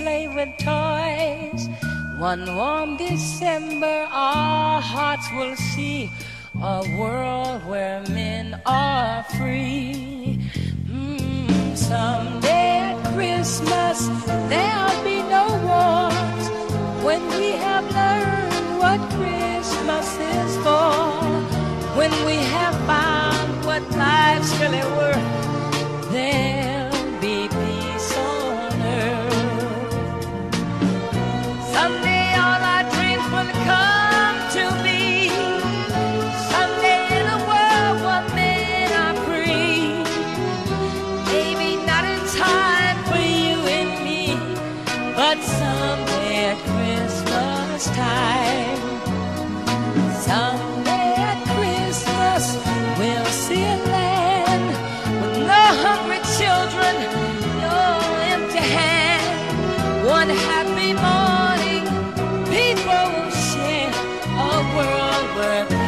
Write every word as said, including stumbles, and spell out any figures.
play with toys. One warm December our hearts will see a world where men are free. Mm, someday at Christmas there'll be no wars, when we have learned what Christmas is for, when we have found what life's really worth, there'll be peace on earth. Someday all our dreams will come to be, someday in a world where men are free. Maybe not in time for you and me, but someday at Christmas time. Someday at Christmas we'll see a land with no hungry children, no empty hand. One happy morning people will share a world where